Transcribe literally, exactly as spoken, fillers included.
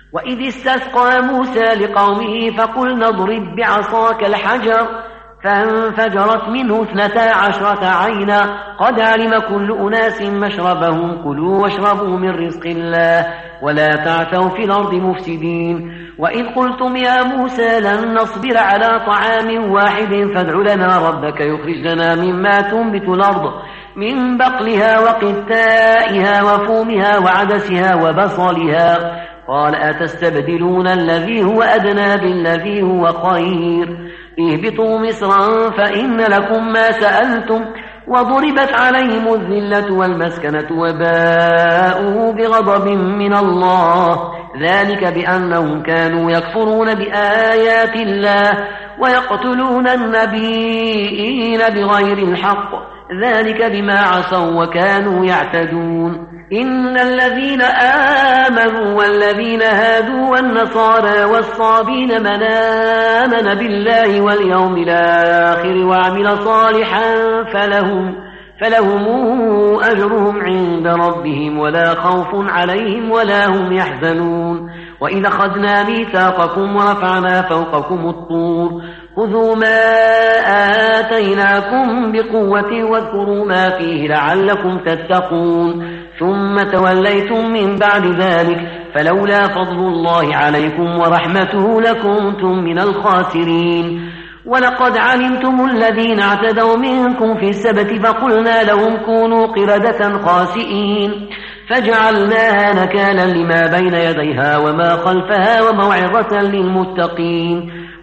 وإذ استسقى موسى لقومه فقلنا اضرب بعصاك الحجر فانفجرت منه اثنتا عشرة عينا قد علم كل أناس مشربهم كلوا واشربوا من رزق الله ولا تعثوا في الأرض مفسدين وإذ قلتم يا موسى لن نصبر على طعام واحد فادع لنا ربك يخرج لنا مما تنبت الأرض من بقلها وقثائها وفومها وعدسها وبصلها قال أتستبدلون الذي هو أدنى بالذي هو خير اهبطوا مصرا فإن لكم ما سألتم وضربت عليهم الذلة والمسكنة وباءوا بغضب من الله ذلك بأنهم كانوا يكفرون بآيات الله ويقتلون النبيين بغير الحق ذلك بما عصوا وكانوا يعتدون إن الذين آمنوا والذين هادوا والنصارى والصابين من آمن بالله واليوم الآخر وعمل صالحا فلهم, فلهم أجرهم عند ربهم ولا خوف عليهم ولا هم يحزنون وإذا أخذنا ميثاقكم ورفعنا فوقكم الطور خذوا ما آتيناكم بقوة واذكروا ما فيه لعلكم تتقون ثم توليتم من بعد ذلك فلولا فضل الله عليكم ورحمته لكنتم من الخاسرين ولقد علمتم الذين اعتدوا منكم في السبت فقلنا لهم كونوا قردة خاسئين فجعلناها نكالا لما بين يديها وما خلفها وموعظة للمتقين